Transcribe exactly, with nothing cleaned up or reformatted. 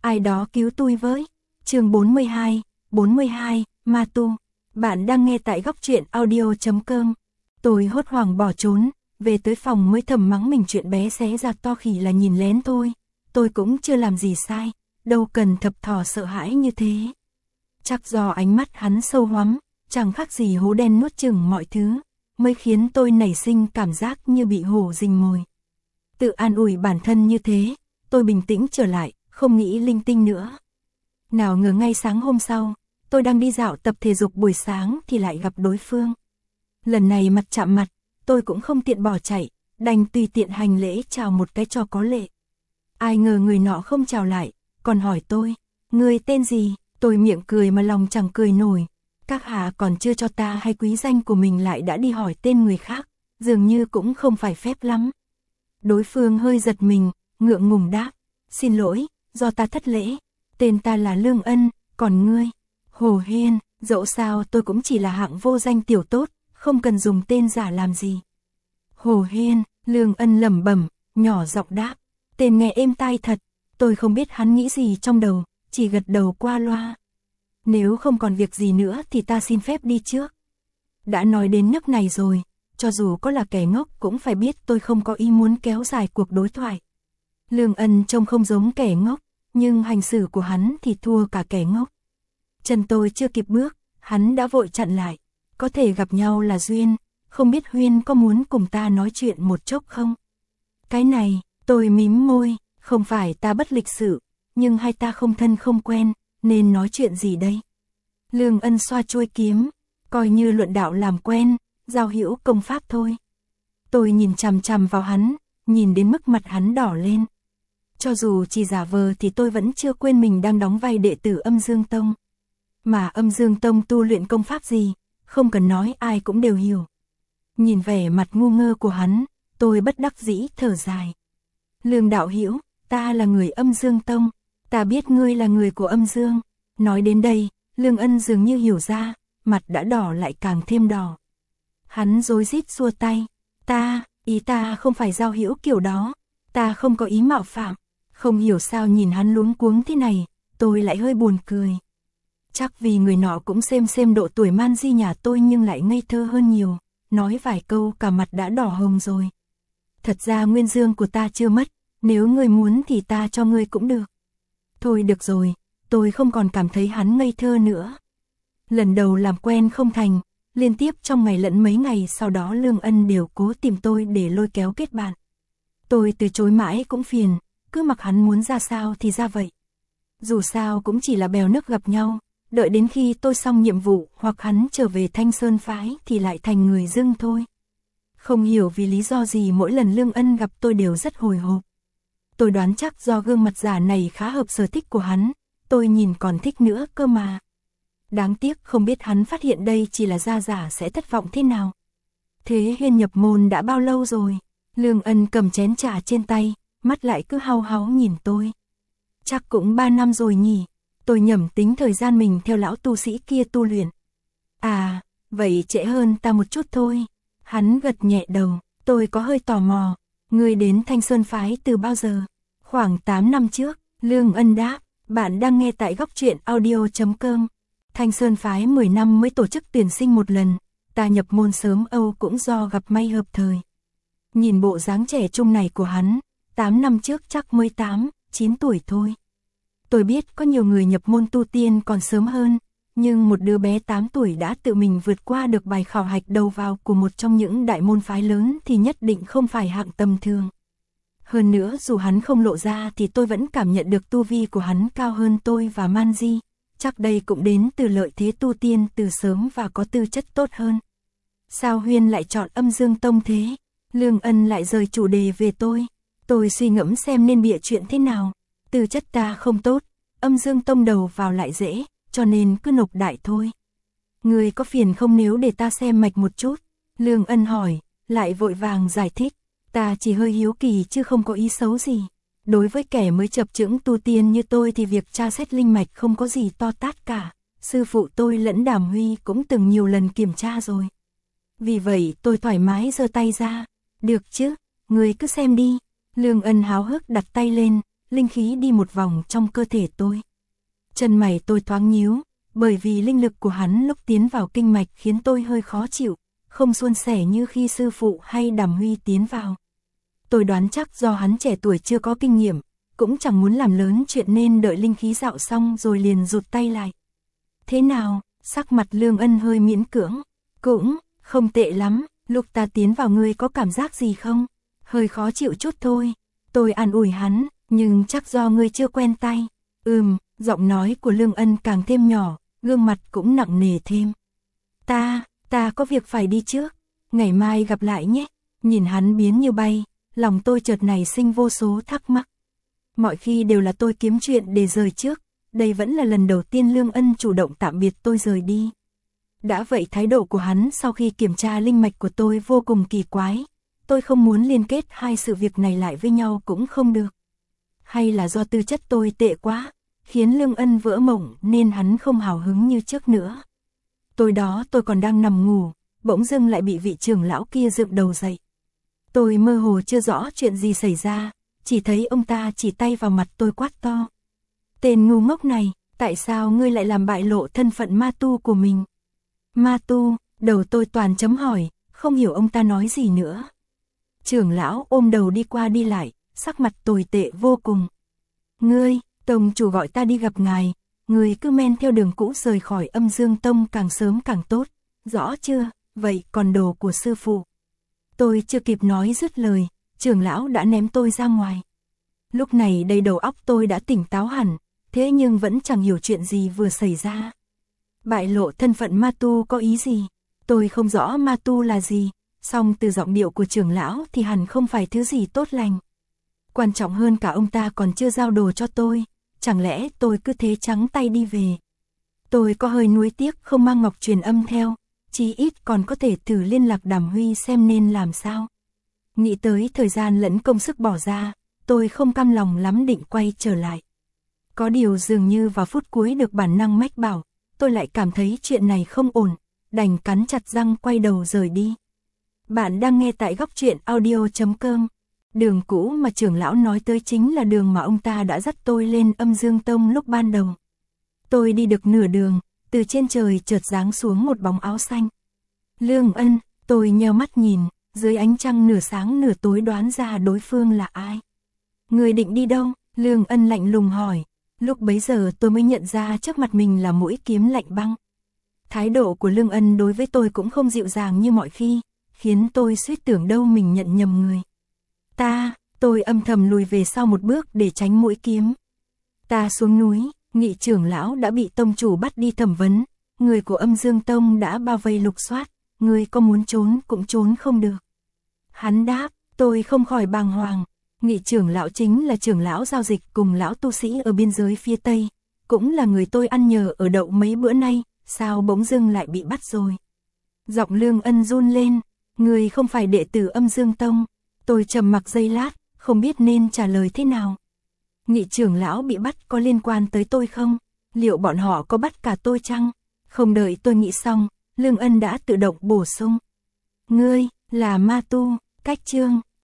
ai đó cứu tôi với. Chương bốn mươi hai, bốn mươi hai, Ma Tu. Bạn đang nghe tại góc truyện audio chấm com. Tôi hốt hoảng bỏ trốn, về tới phòng mới thầm mắng mình chuyện bé xé ra to khỉ là nhìn lén thôi. Tôi cũng chưa làm gì sai, đâu cần thập thò sợ hãi như thế. Chắc do ánh mắt hắn sâu hoắm, chẳng khác gì hố đen nuốt chửng mọi thứ, mới khiến tôi nảy sinh cảm giác như bị hổ rình mồi. Tự an ủi bản thân như thế, tôi bình tĩnh trở lại, không nghĩ linh tinh nữa. Nào ngờ ngay sáng hôm sau, tôi đang đi dạo tập thể dục buổi sáng thì lại gặp đối phương. Lần này mặt chạm mặt, tôi cũng không tiện bỏ chạy, đành tùy tiện hành lễ chào một cái cho có lệ. Ai ngờ người nọ không chào lại, còn hỏi tôi, người tên gì? Tôi miệng cười mà lòng chẳng cười nổi. Các hạ còn chưa cho ta hay quý danh của mình lại đã đi hỏi tên người khác, dường như cũng không phải phép lắm. Đối phương hơi giật mình, ngượng ngùng đáp, xin lỗi, do ta thất lễ, tên ta là Lương Ân, còn ngươi? Hồ Hiên. Dẫu sao tôi cũng chỉ là hạng vô danh tiểu tốt, không cần dùng tên giả làm gì. Hồ Hiên. Lương Ân lẩm bẩm, nhỏ giọng đáp, tên nghe êm tai thật. Tôi không biết hắn nghĩ gì trong đầu, chỉ gật đầu qua loa. Nếu không còn việc gì nữa thì ta xin phép đi trước. Đã nói đến nước này rồi, cho dù có là kẻ ngốc cũng phải biết tôi không có ý muốn kéo dài cuộc đối thoại. Lương Ân trông không giống kẻ ngốc, nhưng hành xử của hắn thì thua cả kẻ ngốc. Chân tôi chưa kịp bước, hắn đã vội chặn lại. Có thể gặp nhau là duyên, không biết Huyên có muốn cùng ta nói chuyện một chốc không? Cái này, tôi mím môi, không phải ta bất lịch sự, nhưng hai ta không thân không quen, nên nói chuyện gì đây? Lương Ân xoa chuôi kiếm, coi như luận đạo làm quen, giao hữu công pháp thôi. Tôi nhìn chằm chằm vào hắn, nhìn đến mức mặt hắn đỏ lên. Cho dù chỉ giả vờ thì tôi vẫn chưa quên mình đang đóng vai đệ tử Âm Dương Tông. Mà Âm Dương Tông tu luyện công pháp gì, không cần nói ai cũng đều hiểu. Nhìn vẻ mặt ngu ngơ của hắn, tôi bất đắc dĩ thở dài. Lương đạo hữu, ta là người Âm Dương Tông, ta biết ngươi là người của Âm Dương. Nói đến đây, Lương Ân dường như hiểu ra, mặt đã đỏ lại càng thêm đỏ. Hắn rối rít xua tay, ta, ý ta không phải giao hữu kiểu đó, ta không có ý mạo phạm. Không hiểu sao nhìn hắn luống cuống thế này, tôi lại hơi buồn cười. Chắc vì người nọ cũng xem xem độ tuổi man di nhà tôi nhưng lại ngây thơ hơn nhiều, nói vài câu cả mặt đã đỏ hồng rồi. Thật ra nguyên dương của ta chưa mất, nếu ngươi muốn thì ta cho ngươi cũng được. Thôi được rồi, tôi không còn cảm thấy hắn ngây thơ nữa. Lần đầu làm quen không thành, liên tiếp trong ngày lẫn mấy ngày sau đó Lương Ân đều cố tìm tôi để lôi kéo kết bạn. Tôi từ chối mãi cũng phiền, cứ mặc hắn muốn ra sao thì ra vậy. Dù sao cũng chỉ là bèo nước gặp nhau, đợi đến khi tôi xong nhiệm vụ hoặc hắn trở về Thanh Sơn phái thì lại thành người dưng thôi. Không hiểu vì lý do gì mỗi lần Lương Ân gặp tôi đều rất hồi hộp. Tôi đoán chắc do gương mặt giả này khá hợp sở thích của hắn, tôi nhìn còn thích nữa cơ mà. Đáng tiếc không biết hắn phát hiện đây chỉ là da giả sẽ thất vọng thế nào. Thế Huyên nhập môn đã bao lâu rồi? Lương Ân cầm chén trà trên tay, mắt lại cứ hau háu nhìn tôi. Chắc cũng ba năm rồi nhỉ. Tôi nhẩm tính thời gian mình theo lão tu sĩ kia tu luyện. À, vậy trễ hơn ta một chút thôi. Hắn gật nhẹ đầu, tôi có hơi tò mò. Ngươi đến Thanh Sơn phái từ bao giờ? Khoảng tám năm trước, Lương Ân đáp. Bạn đang nghe tại góc truyện audio chấm com. Thanh Sơn phái mười năm mới tổ chức tuyển sinh một lần. Ta nhập môn sớm Âu cũng do gặp may hợp thời. Nhìn bộ dáng trẻ trung này của hắn, tám năm trước chắc mới tám, chín tuổi thôi. Tôi biết có nhiều người nhập môn tu tiên còn sớm hơn, nhưng một đứa bé tám tuổi đã tự mình vượt qua được bài khảo hạch đầu vào của một trong những đại môn phái lớn thì nhất định không phải hạng tầm thường. Hơn nữa dù hắn không lộ ra thì tôi vẫn cảm nhận được tu vi của hắn cao hơn tôi và Man Di, chắc đây cũng đến từ lợi thế tu tiên từ sớm và có tư chất tốt hơn. Sao Huyên lại chọn Âm Dương Tông thế? Lương Ân lại rời chủ đề về tôi. Tôi suy ngẫm xem nên bịa chuyện thế nào. Tư chất ta không tốt, Âm Dương Tông đầu vào lại dễ, cho nên cứ nộp đại thôi. Người có phiền không nếu để ta xem mạch một chút? Lương Ân hỏi, lại vội vàng giải thích. Ta chỉ hơi hiếu kỳ chứ không có ý xấu gì. Đối với kẻ mới chập chững tu tiên như tôi thì việc tra xét linh mạch không có gì to tát cả. Sư phụ tôi lẫn Đàm Huy cũng từng nhiều lần kiểm tra rồi. Vì vậy tôi thoải mái giơ tay ra. Được chứ, người cứ xem đi. Lương Ân háo hức đặt tay lên, linh khí đi một vòng trong cơ thể tôi. Chân mày tôi thoáng nhíu, bởi vì linh lực của hắn lúc tiến vào kinh mạch khiến tôi hơi khó chịu, không suôn sẻ như khi sư phụ hay Đàm Huy tiến vào. Tôi đoán chắc do hắn trẻ tuổi chưa có kinh nghiệm, cũng chẳng muốn làm lớn chuyện nên đợi linh khí dạo xong rồi liền rụt tay lại. Thế nào, sắc mặt Lương Ân hơi miễn cưỡng, cũng không tệ lắm, lúc ta tiến vào ngươi có cảm giác gì không? Hơi khó chịu chút thôi. Tôi an ủi hắn, nhưng chắc do ngươi chưa quen tay. Ừm, giọng nói của Lương Ân càng thêm nhỏ, gương mặt cũng nặng nề thêm. Ta, ta có việc phải đi trước, ngày mai gặp lại nhé. Nhìn hắn biến như bay, lòng tôi chợt nảy sinh vô số thắc mắc. Mọi khi đều là tôi kiếm chuyện để rời trước, đây vẫn là lần đầu tiên Lương Ân chủ động tạm biệt tôi rời đi. Đã vậy thái độ của hắn sau khi kiểm tra linh mạch của tôi vô cùng kỳ quái. Tôi không muốn liên kết hai sự việc này lại với nhau cũng không được. Hay là do tư chất tôi tệ quá, khiến Lương Ân vỡ mộng nên hắn không hào hứng như trước nữa. Tối đó tôi còn đang nằm ngủ, bỗng dưng lại bị vị trưởng lão kia dựng đầu dậy. Tôi mơ hồ chưa rõ chuyện gì xảy ra, chỉ thấy ông ta chỉ tay vào mặt tôi quát to. Tên ngu ngốc này, tại sao ngươi lại làm bại lộ thân phận ma tu của mình? Ma tu, đầu tôi toàn chấm hỏi, không hiểu ông ta nói gì nữa. Trưởng lão ôm đầu đi qua đi lại, sắc mặt tồi tệ vô cùng. Ngươi, tông chủ gọi ta đi gặp ngài, ngươi cứ men theo đường cũ rời khỏi Âm Dương Tông càng sớm càng tốt, rõ chưa? Vậy còn đồ của sư phụ? Tôi chưa kịp nói dứt lời, trưởng lão đã ném tôi ra ngoài. Lúc này đầy đầu óc tôi đã tỉnh táo hẳn, thế nhưng vẫn chẳng hiểu chuyện gì vừa xảy ra. Bại lộ thân phận ma tu có ý gì? Tôi không rõ ma tu là gì, song từ giọng điệu của trưởng lão thì hẳn không phải thứ gì tốt lành. Quan trọng hơn cả ông ta còn chưa giao đồ cho tôi, chẳng lẽ tôi cứ thế trắng tay đi về? Tôi có hơi nuối tiếc không mang ngọc truyền âm theo, chí ít còn có thể thử liên lạc Đàm Huy xem nên làm sao. Nghĩ tới thời gian lẫn công sức bỏ ra, tôi không cam lòng lắm định quay trở lại. Có điều dường như vào phút cuối được bản năng mách bảo, tôi lại cảm thấy chuyện này không ổn, đành cắn chặt răng quay đầu rời đi. Bạn đang nghe tại góc truyện audio chấm com. Đường cũ mà trưởng lão nói tới chính là đường mà ông ta đã dắt tôi lên Âm Dương Tông lúc ban đầu. Tôi đi được nửa đường, từ trên trời chợt giáng xuống một bóng áo xanh. Lương Ân, tôi nheo mắt nhìn, dưới ánh trăng nửa sáng nửa tối đoán ra đối phương là ai. Người định đi đâu? Lương Ân lạnh lùng hỏi. Lúc bấy giờ tôi mới nhận ra trước mặt mình là mũi kiếm lạnh băng. Thái độ của Lương Ân đối với tôi cũng không dịu dàng như mọi khi, khiến tôi suýt tưởng đâu mình nhận nhầm người. Ta, tôi âm thầm lùi về sau một bước để tránh mũi kiếm. Ta xuống núi, Nghị trưởng lão đã bị tông chủ bắt đi thẩm vấn, người của Âm Dương Tông đã bao vây lục soát, người có muốn trốn cũng trốn không được. Hắn đáp, tôi không khỏi bàng hoàng. Nghị trưởng lão chính là trưởng lão giao dịch cùng lão tu sĩ ở biên giới phía Tây, cũng là người tôi ăn nhờ ở đậu mấy bữa nay, sao bỗng dưng lại bị bắt rồi. Giọng Lương Ân run lên, người không phải đệ tử Âm Dương Tông. Tôi trầm mặc giây lát, không biết nên trả lời thế nào. Nghị trưởng lão bị bắt có liên quan tới tôi không? Liệu bọn họ có bắt cả tôi chăng? Không đợi tôi nghĩ xong, Lương Ân đã tự động bổ sung. Ngươi, là ma tu, cách chương.